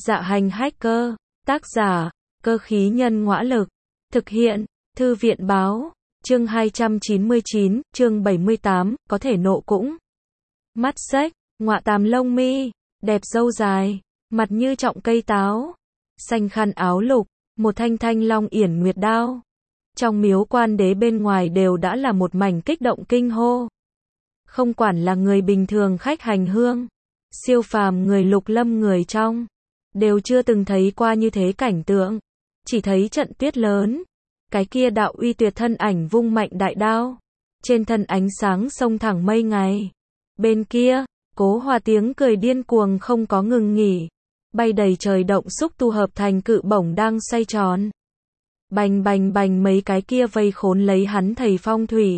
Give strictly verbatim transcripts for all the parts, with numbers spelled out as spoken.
Dạ hành hacker, tác giả, cơ khí nhân ngõa lực, thực hiện, thư viện báo, chương hai trăm chín mươi chín, chương bảy mươi tám, có thể nộ cũng. Mắt xếch, ngọa tàm lông mi, đẹp râu dài, mặt như trọng cây táo, xanh khăn áo lục, một thanh thanh long yển nguyệt đao. Trong miếu quan đế bên ngoài đều đã là một mảnh kích động kinh hô. Không quản là người bình thường khách hành hương, siêu phàm người lục lâm người trong, đều chưa từng thấy qua như thế cảnh tượng. Chỉ thấy trận tuyết lớn, cái kia đạo uy tuyệt thân ảnh vung mạnh đại đao, trên thân ánh sáng sông thẳng mây ngày. Bên kia, Cố Hòa tiếng cười điên cuồng không có ngừng nghỉ, bay đầy trời động xúc tu hợp thành cự bổng đang xoay tròn. Bành bành bành mấy cái kia vây khốn lấy hắn thầy phong thủy.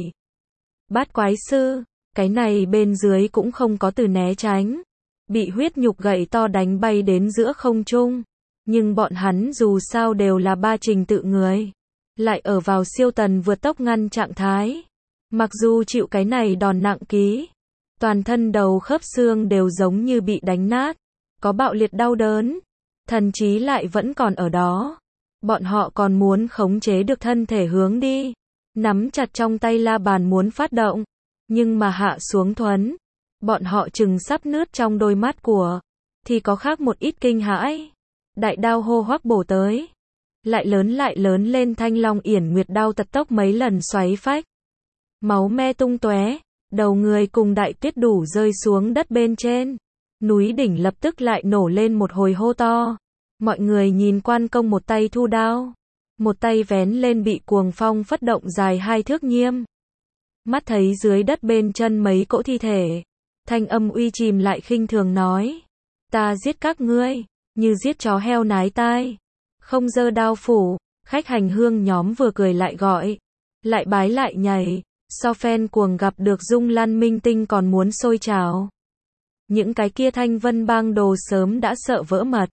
Bát quái sư, cái này bên dưới cũng không có từ né tránh, bị huyết nhục gậy to đánh bay đến giữa không trung. Nhưng bọn hắn dù sao đều là ba trình tự người, lại ở vào siêu tần vượt tốc ngăn trạng thái. Mặc dù chịu cái này đòn nặng ký, toàn thân đầu khớp xương đều giống như bị đánh nát, có bạo liệt đau đớn, thần trí lại vẫn còn ở đó. Bọn họ còn muốn khống chế được thân thể hướng đi, nắm chặt trong tay la bàn muốn phát động, nhưng mà hạ xuống thuấn. Bọn họ chừng sắp nứt trong đôi mắt của, thì có khác một ít kinh hãi. Đại đao hô hoắc bổ tới, lại lớn lại lớn lên thanh long yển nguyệt đao tật tốc mấy lần xoáy phách. Máu me tung tóe, đầu người cùng đại tuyết đủ rơi xuống đất bên trên. Núi đỉnh lập tức lại nổ lên một hồi hô to. Mọi người nhìn quan công một tay thu đao, một tay vén lên bị cuồng phong phất động dài hai thước nhiêm. Mắt thấy dưới đất bên chân mấy cỗ thi thể, thanh âm uy chìm lại khinh thường nói: ta giết các ngươi, như giết chó heo nái tai. Không giơ đao phủ, khách hành hương nhóm vừa cười lại gọi, lại bái lại nhảy, so phen cuồng gặp được dung lan minh tinh còn muốn sôi trào. Những cái kia thanh vân bang đồ sớm đã sợ vỡ mật.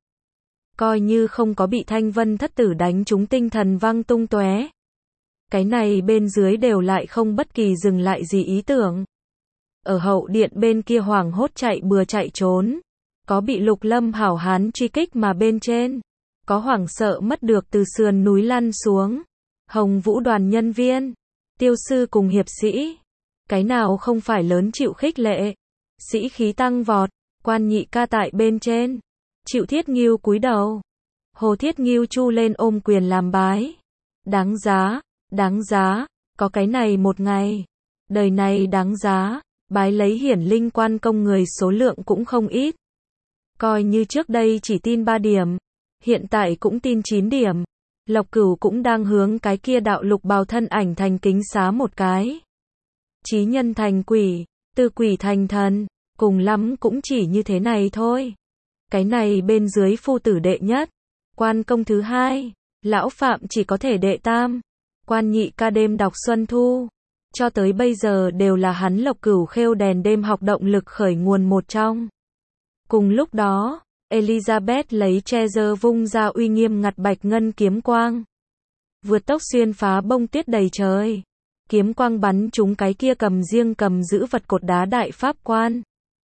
Coi như không có bị thanh vân thất tử đánh trúng tinh thần văng tung tóe. Cái này bên dưới đều lại không bất kỳ dừng lại gì ý tưởng. Ở hậu điện bên kia hoảng hốt chạy bừa chạy trốn. Có bị lục lâm hảo hán truy kích mà bên trên. Có hoảng sợ mất được từ sườn núi lăn xuống. Hồng Vũ đoàn nhân viên, tiêu sư cùng hiệp sĩ. Cái nào không phải lớn chịu khích lệ. Sĩ khí tăng vọt, quan nhị ca tại bên trên. Chịu Thiết Ngưu cúi đầu. Hồ Thiết Ngưu chu lên ôm quyền làm bái. Đáng giá, đáng giá, có cái này một ngày. Đời này đáng giá, bái lấy hiển linh quan công người số lượng cũng không ít. Coi như trước đây chỉ tin ba điểm, hiện tại cũng tin chín điểm. Lộc Cửu cũng đang hướng cái kia đạo lục bào thân ảnh thành kính xá một cái. Chí nhân thành quỷ, từ quỷ thành thần, cùng lắm cũng chỉ như thế này thôi. Cái này bên dưới phu tử đệ nhất, quan công thứ hai, lão phạm chỉ có thể đệ tam, quan nhị ca đêm đọc xuân thu, cho tới bây giờ đều là hắn Lộc Cửu khêu đèn đêm học động lực khởi nguồn một trong. Cùng lúc đó, Elizabeth lấy Treasure vung ra uy nghiêm ngặt bạch ngân kiếm quang, vượt tốc xuyên phá bông tuyết đầy trời, kiếm quang bắn trúng cái kia cầm riêng cầm giữ vật cột đá đại pháp quan.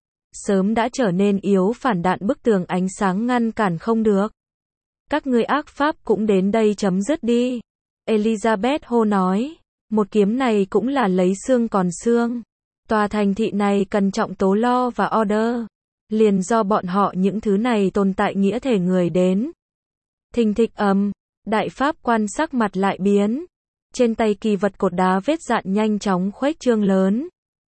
Sớm đã trở nên yếu phản đạn bức tường ánh sáng ngăn cản không được. Các ngươi ác pháp cũng đến đây chấm dứt đi. Elizabeth hô nói, một kiếm này cũng là lấy xương còn xương. Tòa thành thị này cần trọng tố lo và order. Liền do bọn họ những thứ này tồn tại nghĩa thể người đến. Thình thịch ầm, đại pháp quan sắc mặt lại biến. Trên tay kỳ vật cột đá vết dạn nhanh chóng khuếch trương lớn.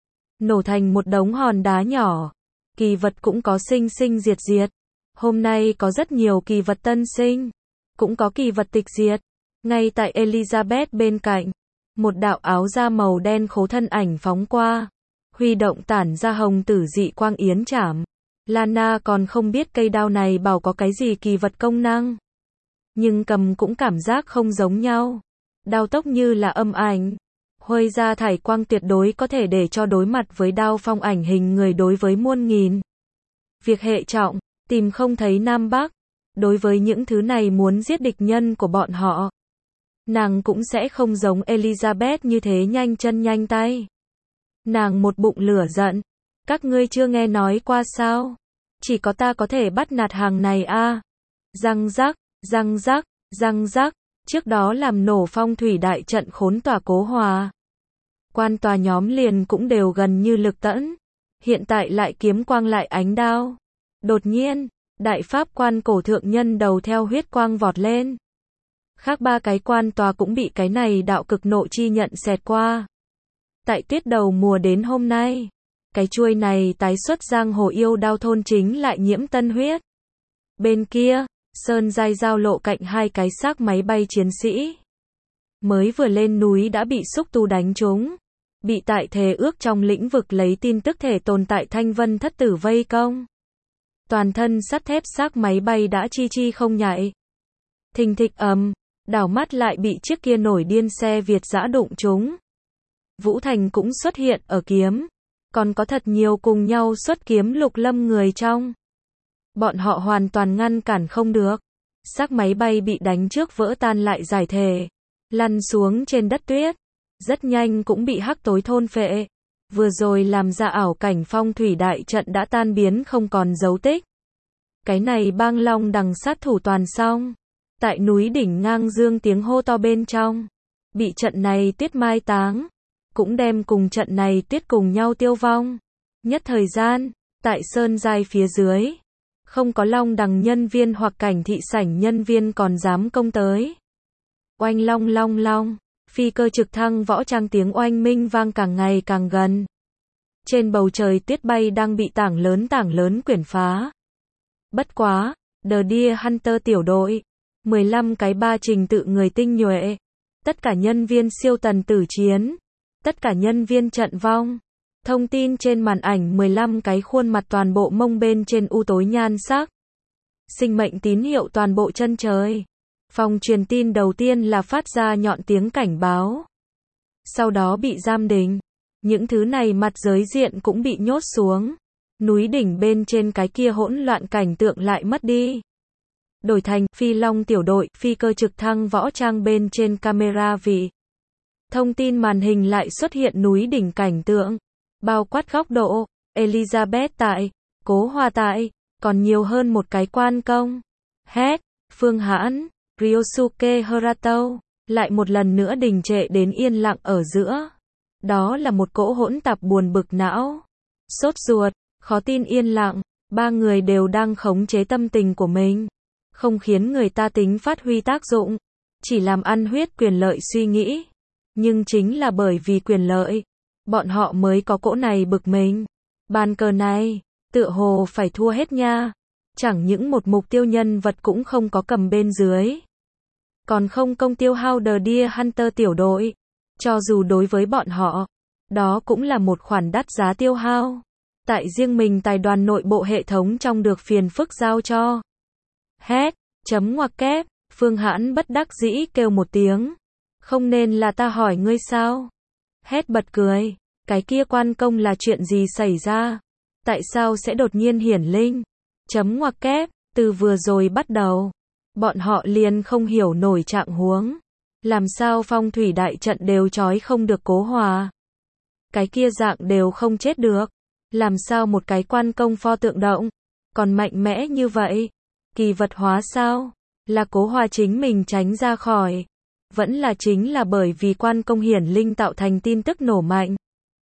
Nổ thành một đống hòn đá nhỏ. Kỳ vật cũng có sinh sinh diệt diệt. Hôm nay có rất nhiều kỳ vật tân sinh, cũng có kỳ vật tịch diệt. Ngay tại Elizabeth bên cạnh, một đạo áo da màu đen khố thân ảnh phóng qua, huy động tản ra hồng tử dị quang yến trảm. Lana còn không biết cây đao này bảo có cái gì kỳ vật công năng, nhưng cầm cũng cảm giác không giống nhau. Đao tốc như là âm ảnh, huây ra thải quang tuyệt đối có thể để cho đối mặt với đao phong ảnh hình người đối với muôn nghìn. Việc hệ trọng, tìm không thấy Nam Bắc. Đối với những thứ này muốn giết địch nhân của bọn họ, nàng cũng sẽ không giống Elizabeth như thế nhanh chân nhanh tay. Nàng một bụng lửa giận. Các ngươi chưa nghe nói qua sao? Chỉ có ta có thể bắt nạt hàng này a. Răng rắc, răng rắc, răng rắc, trước đó làm nổ phong thủy đại trận khốn tỏa Cố Hòa. Quan tòa nhóm liền cũng đều gần như lực tẫn, hiện tại lại kiếm quang lại ánh đao. Đột nhiên, đại pháp quan cổ thượng nhân đầu theo huyết quang vọt lên. Khác ba cái quan tòa cũng bị cái này đạo cực nộ chi nhận xẹt qua. Tại tuyết đầu mùa đến hôm nay, cái chuôi này tái xuất giang hồ yêu đao thôn chính lại nhiễm tân huyết. Bên kia, sơn giai giao lộ cạnh hai cái xác máy bay chiến sĩ. Mới vừa lên núi đã bị xúc tu đánh trúng. Bị tại thề ước trong lĩnh vực lấy tin tức thể tồn tại thanh vân thất tử vây công. Toàn thân sắt thép xác máy bay đã chi chi không nhảy. Thình thịch ầm, đảo mắt lại bị chiếc kia nổi điên xe Việt dã đụng trúng. Vũ Thành cũng xuất hiện ở kiếm. Còn có thật nhiều cùng nhau xuất kiếm lục lâm người trong. Bọn họ hoàn toàn ngăn cản không được. Xác máy bay bị đánh trước vỡ tan lại giải thể. Lăn xuống trên đất tuyết. Rất nhanh cũng bị hắc tối thôn phệ. Vừa rồi làm ra ảo cảnh phong thủy đại trận đã tan biến không còn dấu tích. Cái này bang long đằng sát thủ toàn xong. Tại núi đỉnh ngang dương tiếng hô to bên trong. Bị trận này tuyết mai táng. Cũng đem cùng trận này tuyết cùng nhau tiêu vong. Nhất thời gian, tại sơn giai phía dưới. Không có long đằng nhân viên hoặc cảnh thị sảnh nhân viên còn dám công tới. Oanh long long long. Phi cơ trực thăng võ trang tiếng oanh minh vang càng ngày càng gần. Trên bầu trời tuyết bay đang bị tảng lớn tảng lớn quyển phá. Bất quá, The Deer Hunter tiểu đội, mười lăm cái ba trình tự người tinh nhuệ, tất cả nhân viên siêu tần tử chiến, tất cả nhân viên trận vong. Thông tin trên màn ảnh mười lăm cái khuôn mặt toàn bộ mông bên trên u tối nhan sắc. Sinh mệnh tín hiệu toàn bộ chân trời. Phòng truyền tin đầu tiên là phát ra nhọn tiếng cảnh báo. Sau đó bị giam đình. Những thứ này mặt giới diện cũng bị nhốt xuống. Núi đỉnh bên trên cái kia hỗn loạn cảnh tượng lại mất đi. Đổi thành Phi Long tiểu đội, phi cơ trực thăng võ trang bên trên camera vị. Thông tin màn hình lại xuất hiện núi đỉnh cảnh tượng. Bao quát góc độ, Elizabeth tại, Cố Hòa tại, còn nhiều hơn một cái quan công. Hét, Phương Hãn. Ryosuke Harato, lại một lần nữa đình trệ đến yên lặng ở giữa. Đó là một cỗ hỗn tạp buồn bực não. Sốt ruột, khó tin yên lặng, ba người đều đang khống chế tâm tình của mình. Không khiến người ta tính phát huy tác dụng, chỉ làm ăn huyết quyền lợi suy nghĩ. Nhưng chính là bởi vì quyền lợi, bọn họ mới có cỗ này bực mình. Bàn cờ này, tựa hồ phải thua hết nha. Chẳng những một mục tiêu nhân vật cũng không có cầm bên dưới. Còn không công tiêu hao The Deer Hunter tiểu đội. Cho dù đối với bọn họ, đó cũng là một khoản đắt giá tiêu hao. Tại riêng mình tài đoàn nội bộ hệ thống trong được phiền phức giao cho. Hét, chấm ngoặc kép, Phương Hãn bất đắc dĩ kêu một tiếng. Không nên là ta hỏi ngươi sao? Hét bật cười, cái kia quan công là chuyện gì xảy ra? Tại sao sẽ đột nhiên hiển linh? Chấm ngoặc kép, từ vừa rồi bắt đầu, bọn họ liền không hiểu nổi trạng huống. Làm sao phong thủy đại trận đều trói không được Cố Hòa? Cái kia dạng đều không chết được. Làm sao một cái quan công pho tượng động, còn mạnh mẽ như vậy? Kỳ vật hóa sao? Là Cố Hòa chính mình tránh ra khỏi. Vẫn là chính là bởi vì quan công hiển linh tạo thành tin tức nổ mạnh.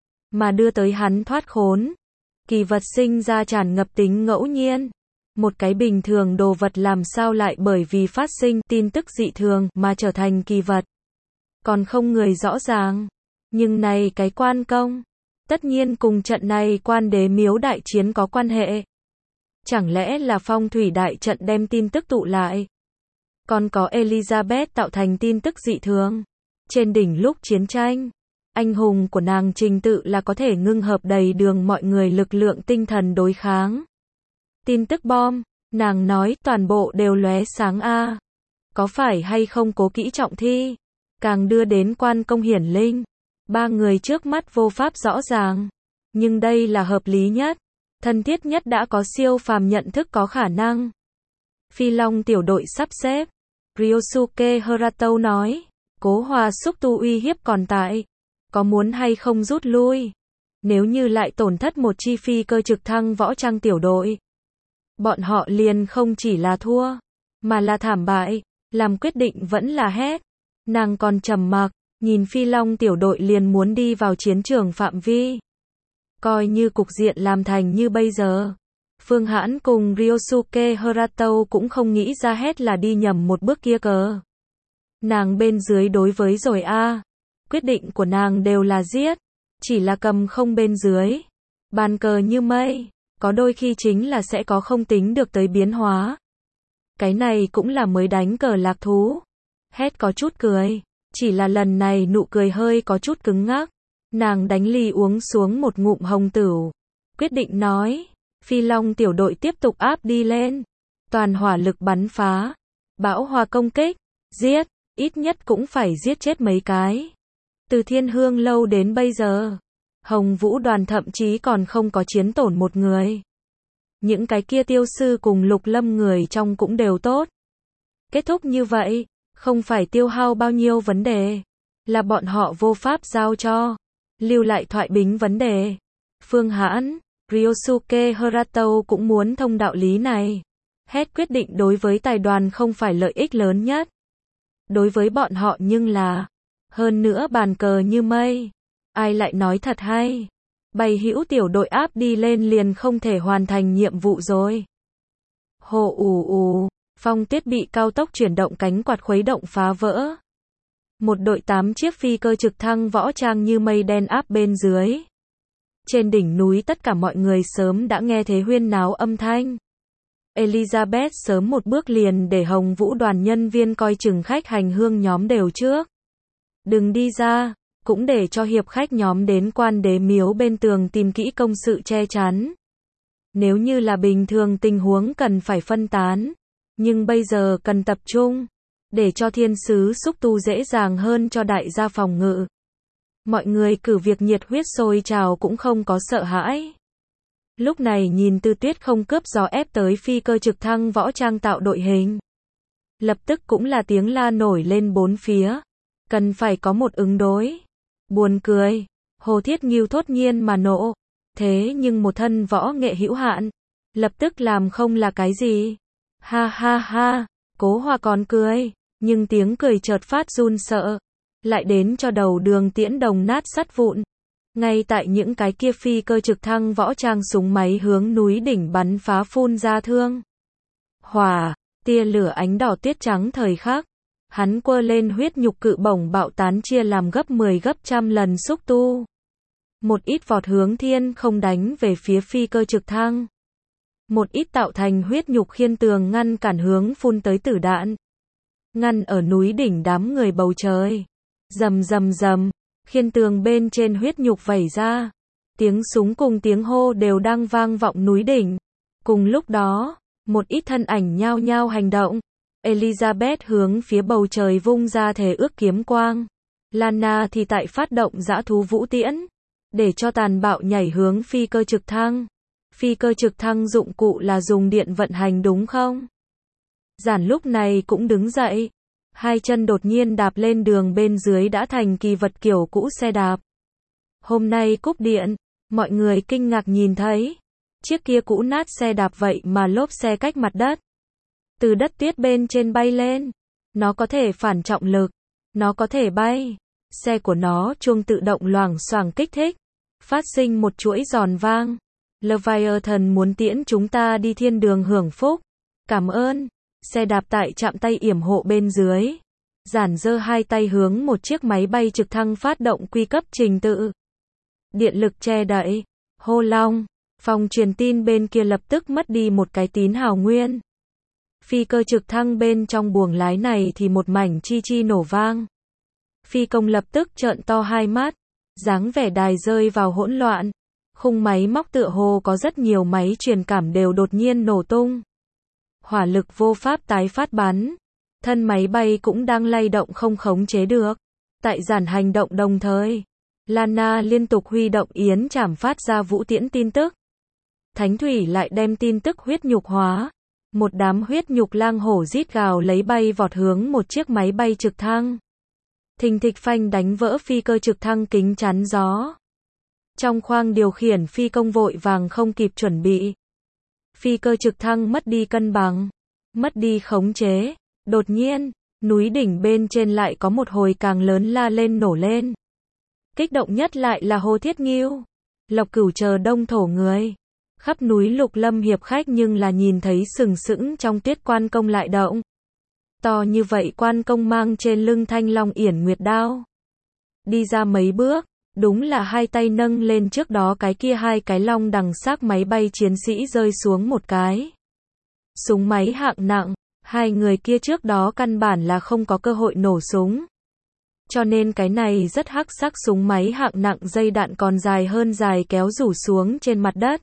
Mà đưa tới hắn thoát khốn. Kỳ vật sinh ra tràn ngập tính ngẫu nhiên. Một cái bình thường đồ vật làm sao lại bởi vì phát sinh tin tức dị thường mà trở thành kỳ vật. Còn không người rõ ràng. Nhưng này cái quan công, tất nhiên cùng trận này quan đế miếu đại chiến có quan hệ. Chẳng lẽ là phong thủy đại trận đem tin tức tụ lại? Còn có Elizabeth tạo thành tin tức dị thường. Trên đỉnh lúc chiến tranh, anh hùng của nàng trình tự là có thể ngưng hợp đầy đường mọi người lực lượng tinh thần đối kháng. Tin tức bom, nàng nói toàn bộ đều lóe sáng a. Có phải hay không cố kỹ trọng thi? Càng đưa đến quan công hiển linh. Ba người trước mắt vô pháp rõ ràng. Nhưng đây là hợp lý nhất. Thân thiết nhất đã có siêu phàm nhận thức có khả năng. Phi Long tiểu đội sắp xếp. Ryosuke Harato nói. Cố Hòa xúc tu uy hiếp còn tại. Có muốn hay không rút lui? Nếu như lại tổn thất một chi phi cơ trực thăng võ trang tiểu đội. Bọn họ liền không chỉ là thua. mà là thảm bại, làm quyết định vẫn là hét. Nàng còn trầm mặc, nhìn Phi Long tiểu đội liền muốn đi vào chiến trường phạm vi. Coi như cục diện làm thành như bây giờ. Phương Hãn cùng Ryosuke Harato cũng không nghĩ ra hết là đi nhầm một bước kia cờ. Nàng bên dưới đối với rồi a. Quyết định của nàng đều là giết. Chỉ là cầm không bên dưới. Bàn cờ như mây. Có đôi khi chính là sẽ có không tính được tới biến hóa. Cái này cũng là mới đánh cờ lạc thú. Hết có chút cười. Chỉ là lần này nụ cười hơi có chút cứng ngắc. Nàng đánh ly uống xuống một ngụm hồng tửu. Quyết định nói. Phi Long tiểu đội tiếp tục áp đi lên. Toàn hỏa lực bắn phá. Bão hòa công kích. Giết. Ít nhất cũng phải giết chết mấy cái. Từ Thiên Hương lâu đến bây giờ. Hồng Vũ đoàn thậm chí còn không có chiến tổn một người. Những cái kia tiêu sư cùng Lục Lâm người trong cũng đều tốt. Kết thúc như vậy. Không phải tiêu hao bao nhiêu vấn đề. Là bọn họ vô pháp giao cho. Lưu lại thoại bính vấn đề. Phương Hãn, Ryosuke Harato cũng muốn thông đạo lý này. Hết quyết định đối với tài đoàn không phải lợi ích lớn nhất. Đối với bọn họ nhưng là. Hơn nữa bàn cờ như mây. Ai lại nói thật hay. Bày hữu tiểu đội áp đi lên liền không thể hoàn thành nhiệm vụ rồi. Hồ ù ù. Phong tuyết bị cao tốc chuyển động cánh quạt khuấy động phá vỡ. Một đội tám chiếc phi cơ trực thăng võ trang như mây đen áp bên dưới. Trên đỉnh núi tất cả mọi người sớm đã nghe thấy huyên náo âm thanh. Elizabeth sớm một bước liền để Hồng Vũ đoàn nhân viên coi chừng khách hành hương nhóm đều trước. Đừng đi ra, cũng để cho hiệp khách nhóm đến quan đế miếu bên tường tìm kỹ công sự che chắn. Nếu như là bình thường tình huống cần phải phân tán. Nhưng bây giờ cần tập trung. Để cho thiên sứ xúc tu dễ dàng hơn cho đại gia phòng ngự. Mọi người cử việc nhiệt huyết sôi trào cũng không có sợ hãi. Lúc này nhìn Tư Tuyết không cướp gió ép tới phi cơ trực thăng võ trang tạo đội hình. Lập tức cũng là tiếng la nổi lên bốn phía. Cần phải có một ứng đối. Buồn cười. Hồ Thiết Ngưu thốt nhiên mà nộ. Thế nhưng một thân võ nghệ hữu hạn. Lập tức làm không là cái gì. Ha ha ha. Cố Hòa còn cười. Nhưng tiếng cười chợt phát run sợ. Lại đến cho đầu đường tiễn đồng nát sắt vụn. Ngay tại những cái kia phi cơ trực thăng võ trang súng máy hướng núi đỉnh bắn phá phun ra thương. Hỏa, tia lửa ánh đỏ tuyết trắng thời khắc. Hắn quơ lên huyết nhục cự bổng bạo tán chia làm gấp mười gấp trăm lần xúc tu. Một ít vọt hướng thiên không đánh về phía phi cơ trực thăng. Một ít tạo thành huyết nhục khiên tường ngăn cản hướng phun tới tử đạn. Ngăn ở núi đỉnh đám người bầu trời. Rầm rầm rầm, khiên tường bên trên huyết nhục vẩy ra. Tiếng súng cùng tiếng hô đều đang vang vọng núi đỉnh. Cùng lúc đó, một ít thân ảnh nhao nhao hành động. Elizabeth hướng phía bầu trời vung ra thể ước kiếm quang. Lana thì tại phát động dã thú vũ tiễn. Để cho tàn bạo nhảy hướng phi cơ trực thăng. Phi cơ trực thăng dụng cụ là dùng điện vận hành đúng không? Giản lúc này cũng đứng dậy. Hai chân đột nhiên đạp lên đường bên dưới đã thành kỳ vật kiểu cũ xe đạp. Hôm nay cúp điện, mọi người kinh ngạc nhìn thấy. Chiếc kia cũ nát xe đạp vậy mà lốp xe cách mặt đất. Từ đất tuyết bên trên bay lên. Nó có thể phản trọng lực. Nó có thể bay. Xe của nó chuông tự động loảng xoảng kích thích. Phát sinh một chuỗi giòn vang. Leviathan muốn tiễn chúng ta đi thiên đường hưởng phúc. Cảm ơn. Xe đạp tại trạm tay yểm hộ bên dưới. Giản giơ hai tay hướng một chiếc máy bay trực thăng phát động quy cấp trình tự. Điện lực che đậy. Hô long. Phòng truyền tin bên kia lập tức mất đi một cái tín hào nguyên. Phi cơ trực thăng bên trong buồng lái này thì một mảnh chi chi nổ vang. Phi công lập tức trợn to hai mắt. Dáng vẻ đài rơi vào hỗn loạn. Khung máy móc tựa hồ có rất nhiều máy truyền cảm đều đột nhiên nổ tung. Hỏa lực vô pháp tái phát bắn. Thân máy bay cũng đang lay động không khống chế được. Tại giản hành động đồng thời. Lana liên tục huy động yến trảm phát ra vũ tiễn tin tức. Thánh thủy lại đem tin tức huyết nhục hóa. Một đám huyết nhục lang hổ rít gào lấy bay vọt hướng một chiếc máy bay trực thăng. Thình thịch phanh đánh vỡ phi cơ trực thăng kính chắn gió. Trong khoang điều khiển phi công vội vàng không kịp chuẩn bị. Phi cơ trực thăng mất đi cân bằng. mất đi khống chế. Đột nhiên, núi đỉnh bên trên lại có một hồi càng lớn la lên nổ lên. Kích động nhất lại là Hồ Thiết Ngưu. Lộc Cửu chờ đông thổ người. Khắp núi Lục Lâm hiệp khách nhưng là nhìn thấy sừng sững trong tuyết Quan Công lại động. To như vậy Quan Công mang trên lưng Thanh Long Yển Nguyệt đao. Đi ra mấy bước, đúng là hai tay nâng lên trước đó cái kia hai cái long đằng xác máy bay chiến sĩ rơi xuống một cái. Súng máy hạng nặng, hai người kia trước đó căn bản là không có cơ hội nổ súng. Cho nên cái này rất hắc sắc súng máy hạng nặng dây đạn còn dài hơn dài kéo rủ xuống trên mặt đất.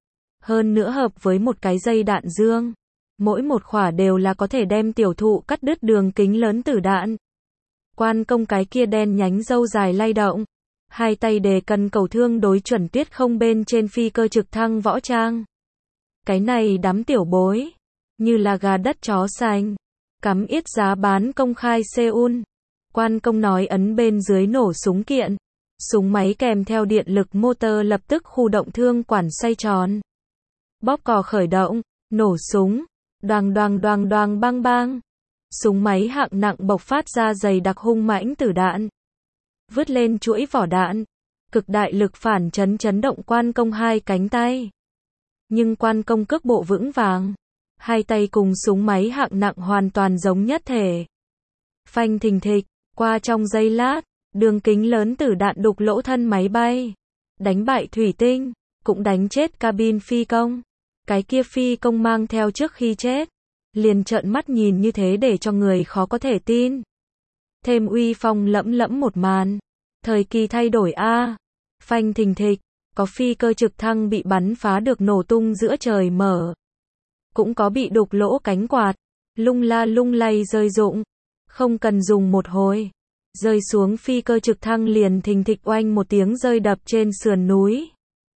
Hơn nữa hợp với một cái dây đạn dương. Mỗi một khỏa đều là có thể đem tiểu thụ cắt đứt đường kính lớn tử đạn. Quan Công cái kia đen nhánh râu dài lay động. Hai tay đề cần cầu thương đối chuẩn tuyết không bên trên phi cơ trực thăng võ trang. Cái này đám tiểu bối. Như là gà đất chó xanh. Cắm yết giá bán công khai Seoul. Quan Công nói ấn bên dưới nổ súng kiện. Súng máy kèm theo điện lực motor lập tức khu động thương quản xoay tròn. Bóp cò khởi động, nổ súng. Đoàng đoàng đoàng đoàng bang bang. Súng máy hạng nặng bộc phát ra dày đặc hung mãnh tử đạn. Vứt lên chuỗi vỏ đạn. Cực đại lực phản chấn chấn động Quan Công hai cánh tay. Nhưng Quan Công cước bộ vững vàng. Hai tay cùng súng máy hạng nặng hoàn toàn giống nhất thể. Phanh thình thịch, qua trong giây lát, đường kính lớn tử đạn đục lỗ thân máy bay. Đánh bại thủy tinh, cũng đánh chết cabin phi công. Cái kia phi công mang theo trước khi chết. Liền trợn mắt nhìn như thế để cho người khó có thể tin. Thêm uy phong lẫm lẫm một màn. Thời kỳ thay đổi a. Phanh thình thịch, có phi cơ trực thăng bị bắn phá được nổ tung giữa trời mở. Cũng có bị đục lỗ cánh quạt, lung la lung lay rơi rụng. Không cần dùng một hồi. Rơi xuống phi cơ trực thăng liền thình thịch oanh một tiếng rơi đập trên sườn núi.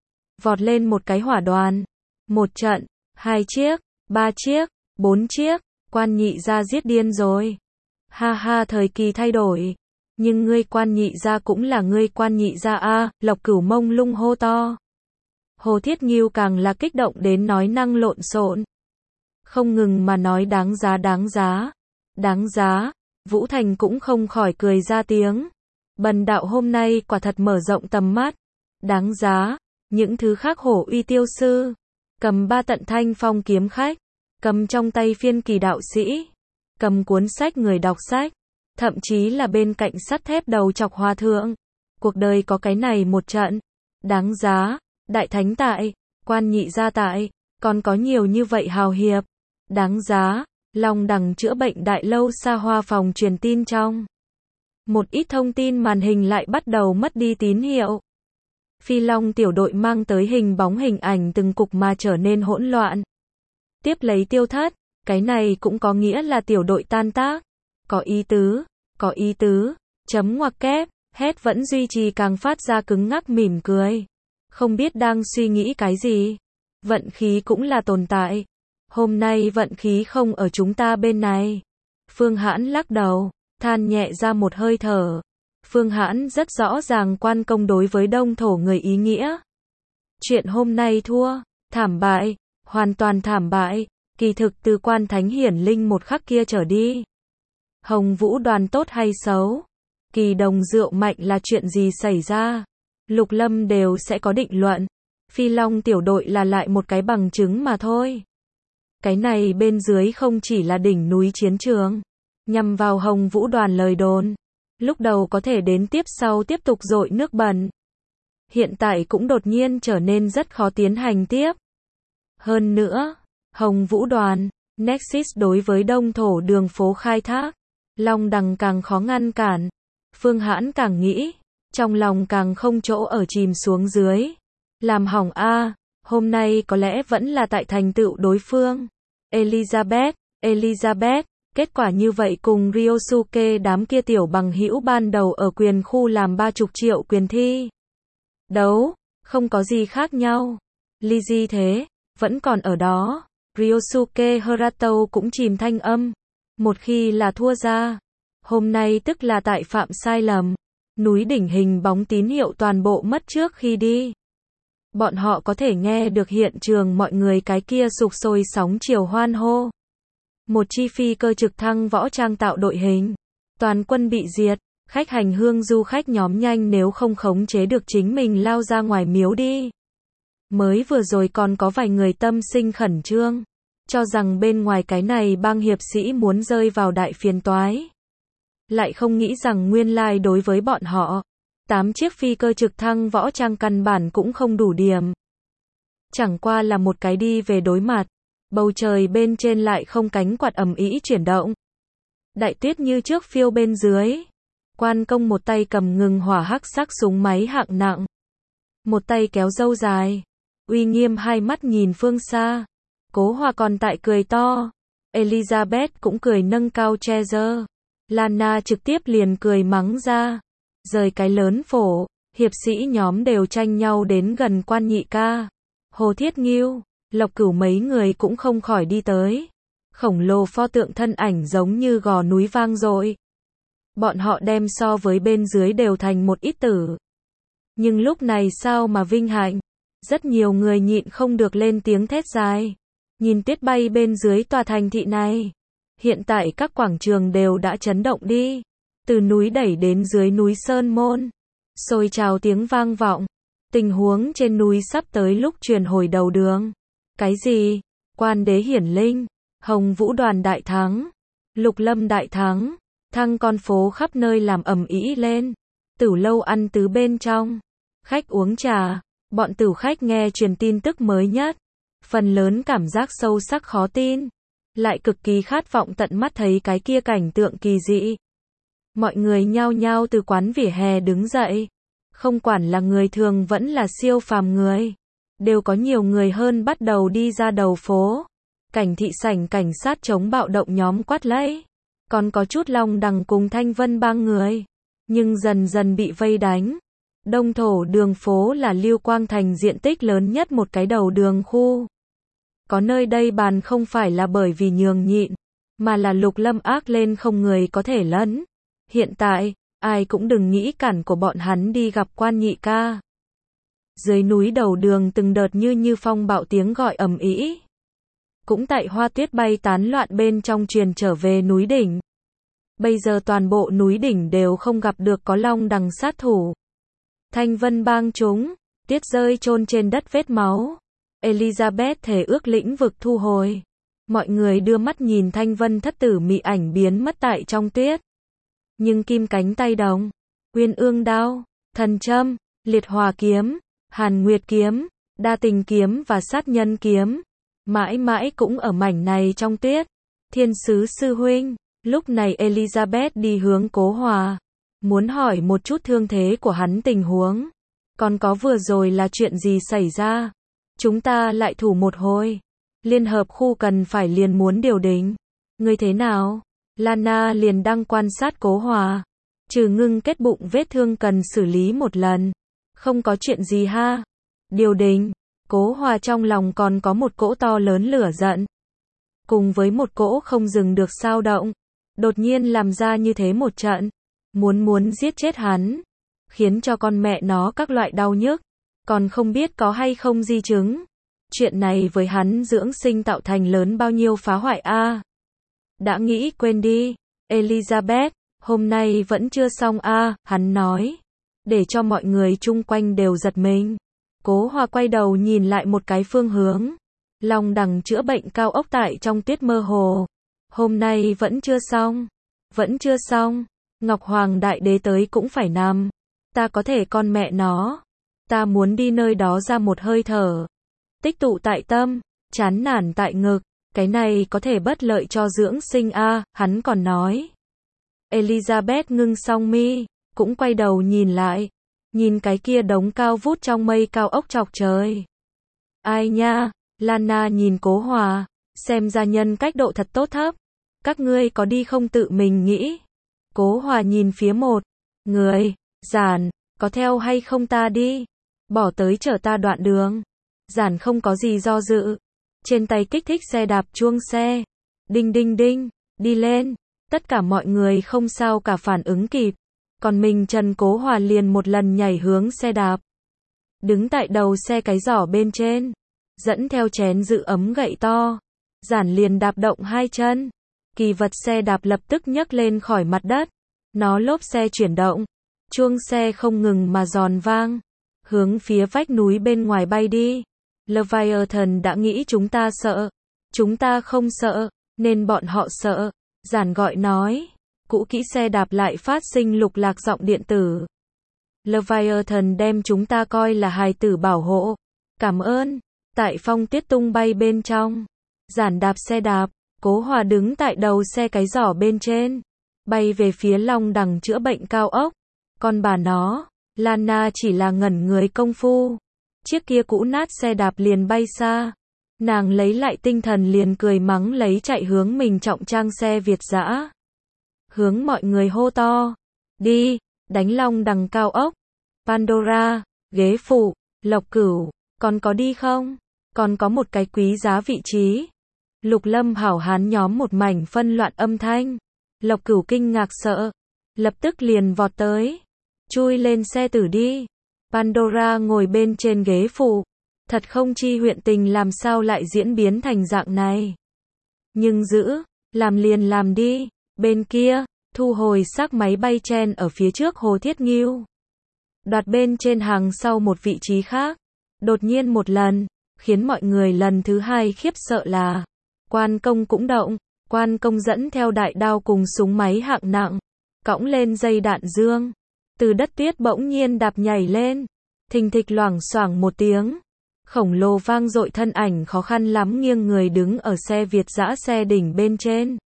Vọt lên một cái hỏa đoàn. Một trận, hai chiếc, ba chiếc, bốn chiếc, Quan Nhị gia giết điên rồi. Ha ha thời kỳ thay đổi. Nhưng ngươi Quan Nhị gia cũng là ngươi Quan Nhị gia a, Lộc Cửu mông lung hô to. Hồ Thiết Ngưu càng là kích động đến nói năng lộn xộn. Không ngừng mà nói đáng giá đáng giá. Đáng giá, Vũ Thành cũng không khỏi cười ra tiếng. Bần đạo hôm nay quả thật mở rộng tầm mắt. Đáng giá, những thứ khác hổ uy tiêu sư. Cầm ba tận thanh phong kiếm khách. Cầm trong tay phiên kỳ đạo sĩ. Cầm cuốn sách người đọc sách. Thậm chí là bên cạnh sắt thép đầu chọc hòa thượng. Cuộc đời có cái này một trận. Đáng giá, đại thánh tại, Quan Nhị gia tại, còn có nhiều như vậy hào hiệp. Đáng giá, Long đằng chữa bệnh đại lâu xa hoa phòng truyền tin trong. Một ít thông tin màn hình lại bắt đầu mất đi tín hiệu. Phi Long tiểu đội mang tới hình bóng hình ảnh từng cục mà trở nên hỗn loạn. Tiếp lấy tiêu thất, cái này cũng có nghĩa là tiểu đội tan tác. Có ý tứ, có ý tứ, chấm ngoặc kép, hét vẫn duy trì càng phát ra cứng ngắc mỉm cười. Không biết đang suy nghĩ cái gì. Vận khí cũng là tồn tại. Hôm nay vận khí không ở chúng ta bên này. Phương Hãn lắc đầu, than nhẹ ra một hơi thở. Phương Hãn rất rõ ràng Quan Công đối với đông thổ người ý nghĩa. Chuyện hôm nay thua, thảm bại, hoàn toàn thảm bại, kỳ thực từ Quan Thánh hiển linh một khắc kia trở đi. Hồng Vũ đoàn tốt hay xấu, Kỳ Đồng rượu mạnh là chuyện gì xảy ra, Lục Lâm đều sẽ có định luận. Phi Long tiểu đội là lại một cái bằng chứng mà thôi. Cái này bên dưới không chỉ là đỉnh núi chiến trường, nhằm vào Hồng Vũ đoàn lời đồn. Lúc đầu có thể đến tiếp sau tiếp tục dội nước bẩn. Hiện tại cũng đột nhiên trở nên rất khó tiến hành tiếp. Hơn nữa, Hồng Vũ đoàn, Nexus đối với đông thổ đường phố khai thác, Long đằng càng khó ngăn cản. Phương Hãn càng nghĩ, trong lòng càng không chỗ ở chìm xuống dưới. Làm hỏng a, hôm nay có lẽ vẫn là tại thành tựu đối phương. Elizabeth, Elizabeth, kết quả như vậy cùng Ryosuke đám kia tiểu bằng hữu ban đầu ở quyền khu làm ba chục triệu quyền thi. Đấu, không có gì khác nhau. Lizzie thế, vẫn còn ở đó. Ryosuke Harato cũng chìm thanh âm. Một khi là thua ra, hôm nay tức là tại phạm sai lầm. Núi đỉnh hình bóng tín hiệu toàn bộ mất trước khi đi. Bọn họ có thể nghe được hiện trường mọi người cái kia sục sôi sóng chiều hoan hô. Một chi phi cơ trực thăng võ trang tạo đội hình. Toàn quân bị diệt. Khách hành hương du khách nhóm nhanh nếu không khống chế được chính mình lao ra ngoài miếu đi. Mới vừa rồi còn có vài người tâm sinh khẩn trương. Cho rằng bên ngoài cái này bang hiệp sĩ muốn rơi vào đại phiền toái. Lại không nghĩ rằng nguyên lai đối với bọn họ. Tám chiếc phi cơ trực thăng võ trang căn bản cũng không đủ điểm. Chẳng qua là một cái đi về đối mặt. Bầu trời bên trên lại không cánh quạt ầm ĩ chuyển động. Đại tuyết như trước phiêu bên dưới. Quan công một tay cầm ngừng hỏa hắc sắc súng máy hạng nặng. Một tay kéo râu dài. Uy nghiêm hai mắt nhìn phương xa. Cố Hòa còn tại cười to. Elizabeth cũng cười nâng cao che giơ. Lana trực tiếp liền cười mắng ra. Rời cái lớn phổ. Hiệp sĩ nhóm đều tranh nhau đến gần quan nhị ca. Hồ Thiết Nghiêu, Lộc Cửu mấy người cũng không khỏi đi tới. Khổng lồ pho tượng thân ảnh giống như gò núi vang dội. Bọn họ đem so với bên dưới đều thành một ít tử. Nhưng lúc này sao mà vinh hạnh. Rất nhiều người nhịn không được lên tiếng thét dài. Nhìn tuyết bay bên dưới tòa thành thị này. Hiện tại các quảng trường đều đã chấn động đi. Từ núi đẩy đến dưới núi Sơn Môn. Xôi trào tiếng vang vọng. Tình huống trên núi sắp tới lúc truyền hồi đầu đường. Cái gì? Quan đế hiển linh. Hồng Vũ đoàn đại thắng. Lục Lâm đại thắng. Thăng con phố khắp nơi làm ầm ĩ lên. Tửu lâu ăn tứ bên trong. Khách uống trà. Bọn tửu khách nghe truyền tin tức mới nhất. Phần lớn cảm giác sâu sắc khó tin. Lại cực kỳ khát vọng tận mắt thấy cái kia cảnh tượng kỳ dị. Mọi người nhao nhao từ quán vỉa hè đứng dậy. Không quản là người thường vẫn là siêu phàm người. Đều có nhiều người hơn bắt đầu đi ra đầu phố. Cảnh thị sảnh cảnh sát chống bạo động nhóm quát lẫy. Còn có chút Long Đằng cùng Thanh Vân bang người. Nhưng dần dần bị vây đánh. Đông thổ đường phố là Lưu Quang Thành diện tích lớn nhất một cái đầu đường khu. Có nơi đây bàn không phải là bởi vì nhường nhịn. Mà là Lục Lâm ác lên không người có thể lẫn. Hiện tại, ai cũng đừng nghĩ cản của bọn hắn đi gặp quan nhị ca. Dưới núi đầu đường từng đợt như như phong bạo tiếng gọi ầm ĩ. Cũng tại hoa tuyết bay tán loạn bên trong truyền trở về núi đỉnh. Bây giờ toàn bộ núi đỉnh đều không gặp được có Long Đằng sát thủ. Thanh Vân bang chúng, tuyết rơi chôn trên đất vết máu. Elizabeth thề ước lĩnh vực thu hồi. Mọi người đưa mắt nhìn Thanh Vân thất tử mị ảnh biến mất tại trong tuyết. Nhưng kim cánh tay đồng, Uyên Ương đao, Thần châm, Liệt Hỏa kiếm, Hàn Nguyệt kiếm, Đa Tình kiếm và Sát Nhân kiếm, mãi mãi cũng ở mảnh này trong tuyết. Thiên sứ sư huynh, lúc này Elizabeth đi hướng Cố Hòa, muốn hỏi một chút thương thế của hắn tình huống. Còn có vừa rồi là chuyện gì xảy ra? Chúng ta lại thủ một hồi. Liên hợp khu cần phải liền muốn điều đình. Ngươi thế nào? Lana liền đang quan sát Cố Hòa. Trừ ngưng kết bụng vết thương cần xử lý một lần. Không có chuyện gì ha. Điều đình. Cố Hòa trong lòng còn có một cỗ to lớn lửa giận. Cùng với một cỗ không dừng được sao động. Đột nhiên làm ra như thế một trận. Muốn muốn giết chết hắn. Khiến cho con mẹ nó các loại đau nhức. Còn không biết có hay không di chứng. Chuyện này với hắn dưỡng sinh tạo thành lớn bao nhiêu phá hoại a. À? Đã nghĩ quên đi. Elizabeth, hôm nay vẫn chưa xong a, à, hắn nói. Để cho mọi người chung quanh đều giật mình. Cố Hòa quay đầu nhìn lại một cái phương hướng. Long Đằng chữa bệnh cao ốc tại trong tuyết mơ hồ. Hôm nay vẫn chưa xong. Vẫn chưa xong. Ngọc Hoàng Đại Đế tới cũng phải nằm. Ta có thể con mẹ nó. Ta muốn đi nơi đó ra một hơi thở. Tích tụ tại tâm, chán nản tại ngực. Cái này có thể bất lợi cho dưỡng sinh a, à, hắn còn nói. Elizabeth ngưng song mi, cũng quay đầu nhìn lại. Nhìn cái kia đống cao vút trong mây cao ốc chọc trời. Ai nha, Lana nhìn Cố Hòa, xem ra nhân cách độ thật tốt thấp. Các ngươi có đi không tự mình nghĩ. Cố Hòa nhìn phía một người, Giản, có theo hay không ta đi. Bỏ tới chở ta đoạn đường. Giản không có gì do dự. Trên tay kích thích xe đạp chuông xe. Đinh đinh đinh, đi lên. Tất cả mọi người không sao cả phản ứng kịp. Còn mình Trần Cố Hòa liền một lần nhảy hướng xe đạp. Đứng tại đầu xe cái giỏ bên trên. Dẫn theo chén giữ ấm gậy to. Giản liền đạp động hai chân. Kỳ vật xe đạp lập tức nhấc lên khỏi mặt đất. Nó lốp xe chuyển động. Chuông xe không ngừng mà giòn vang. Hướng phía vách núi bên ngoài bay đi. Leviathan đã nghĩ chúng ta sợ. Chúng ta không sợ, nên bọn họ sợ. Giản gọi nói. Cũ kỹ xe đạp lại phát sinh lục lạc giọng điện tử. Leviathan đem chúng ta coi là hài tử bảo hộ. Cảm ơn. Tại phong tuyết tung bay bên trong. Giản đạp xe đạp. Cố Hòa đứng tại đầu xe cái giỏ bên trên. Bay về phía long đằng chữa bệnh cao ốc. Còn bà nó, Lana chỉ là ngẩn người công phu. Chiếc kia cũ nát xe đạp liền bay xa. Nàng lấy lại tinh thần liền cười mắng lấy chạy hướng mình trọng trang xe Việt dã. Hướng mọi người hô to. Đi, đánh long đằng cao ốc. Pandora, ghế phụ, Lộc Cửu, còn có đi không? Còn có một cái quý giá vị trí. Lục Lâm hảo hán nhóm một mảnh phân loạn âm thanh. Lộc Cửu kinh ngạc sợ. Lập tức liền vọt tới. Chui lên xe tử đi. Pandora ngồi bên trên ghế phụ. Thật không chi huyện tình làm sao lại diễn biến thành dạng này. Nhưng giữ, làm liền làm đi. Bên kia, thu hồi xác máy bay chen ở phía trước Hồ Thiết Ngưu. Đoạt bên trên hàng sau một vị trí khác. Đột nhiên một lần, khiến mọi người lần thứ hai khiếp sợ là Quan Công cũng động. Quan Công dẫn theo đại đao cùng súng máy hạng nặng, cõng lên dây đạn dương. Từ đất tuyết bỗng nhiên đạp nhảy lên. Thình thịch loảng xoảng một tiếng. Khổng lồ vang dội thân ảnh khó khăn lắm nghiêng người đứng ở xe Việt dã xe đỉnh bên trên.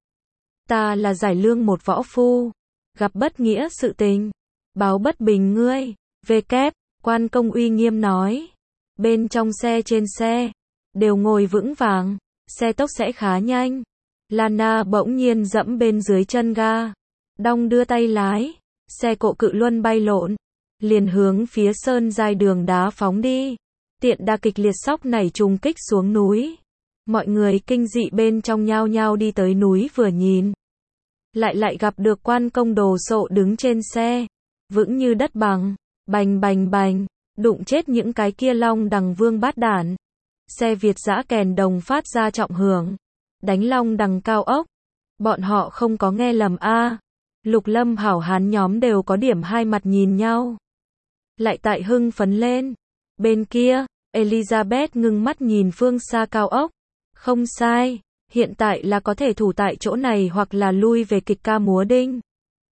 Ta là giải lương một võ phu. Gặp bất nghĩa sự tình. Báo bất bình ngươi. Về kép, Quan Công uy nghiêm nói. Bên trong xe trên xe. Đều ngồi vững vàng. Xe tốc sẽ khá nhanh. Lana bỗng nhiên dẫm bên dưới chân ga. Đong đưa tay lái. Xe cộ cự luân bay lộn. Liền hướng phía sơn giai đường đá phóng đi. Tiện đa kịch liệt sóc nảy trùng kích xuống núi. Mọi người kinh dị bên trong nhao nhao đi tới núi vừa nhìn. Lại lại gặp được Quan Công đồ sộ đứng trên xe. Vững như đất bằng. Bành bành bành. Đụng chết những cái kia long đằng vương bát đản. Xe Việt dã kèn đồng phát ra trọng hưởng. Đánh long đằng cao ốc. Bọn họ không có nghe lầm a. Lục Lâm hảo hán nhóm đều có điểm hai mặt nhìn nhau. Lại tại hưng phấn lên. Bên kia, Elizabeth ngưng mắt nhìn phương xa cao ốc. Không sai, hiện tại là có thể thủ tại chỗ này hoặc là lui về kịch ca múa đinh.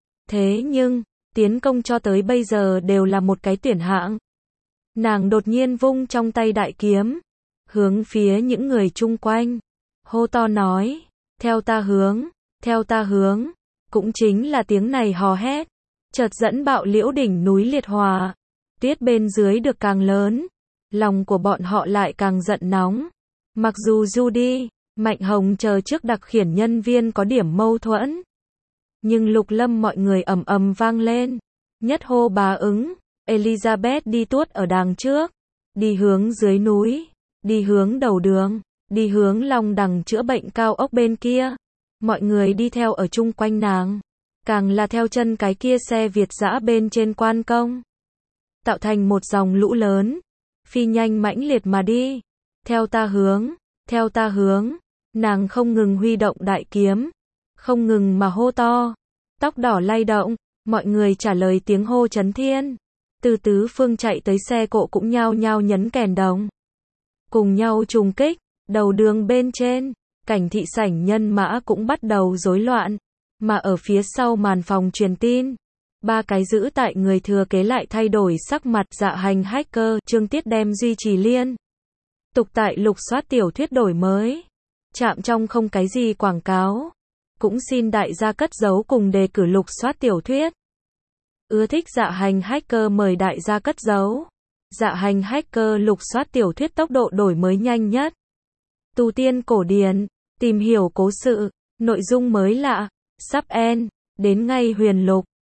Thế nhưng, tiến công cho tới bây giờ đều là một cái tuyển hạng. Nàng đột nhiên vung trong tay đại kiếm. Hướng phía những người chung quanh. Hô to nói, theo ta hướng, theo ta hướng. Cũng chính là tiếng này hò hét. Chợt dẫn bạo liễu đỉnh núi liệt hòa. Tuyết bên dưới được càng lớn. Lòng của bọn họ lại càng giận nóng. Mặc dù Judy, Mạnh Hồng chờ trước đặc khiển nhân viên có điểm mâu thuẫn. Nhưng Lục Lâm mọi người ầm ầm vang lên. Nhất hô bá ứng. Elizabeth đi tuốt ở đằng trước. Đi hướng dưới núi. Đi hướng đầu đường. Đi hướng long đằng chữa bệnh cao ốc bên kia. Mọi người đi theo ở chung quanh nàng. Càng là theo chân cái kia xe Việt dã bên trên Quan Công. Tạo thành một dòng lũ lớn. Phi nhanh mãnh liệt mà đi. Theo ta hướng. Theo ta hướng. Nàng không ngừng huy động đại kiếm. Không ngừng mà hô to. Tóc đỏ lay động. Mọi người trả lời tiếng hô chấn thiên. Từ tứ phương chạy tới xe cộ cũng nhao nhao nhấn kèn đồng. Cùng nhau trùng kích. Đầu đường bên trên. Cảnh thị sảnh nhân mã cũng bắt đầu rối loạn. Mà ở phía sau màn phòng truyền tin. Ba cái giữ tại người thừa kế lại thay đổi sắc mặt. Dạ hành hacker. Chương tiết đem duy trì liên tục tại lục soát tiểu thuyết đổi mới. Chạm trong không cái gì quảng cáo. Cũng xin đại gia cất giấu cùng đề cử lục soát tiểu thuyết. Ưa thích dạ hành hacker mời đại gia cất giấu. Dạ hành hacker lục soát tiểu thuyết tốc độ đổi mới nhanh nhất. Tu tiên cổ điển, tìm hiểu cố sự, nội dung mới lạ, sắp end, đến ngay huyền lục.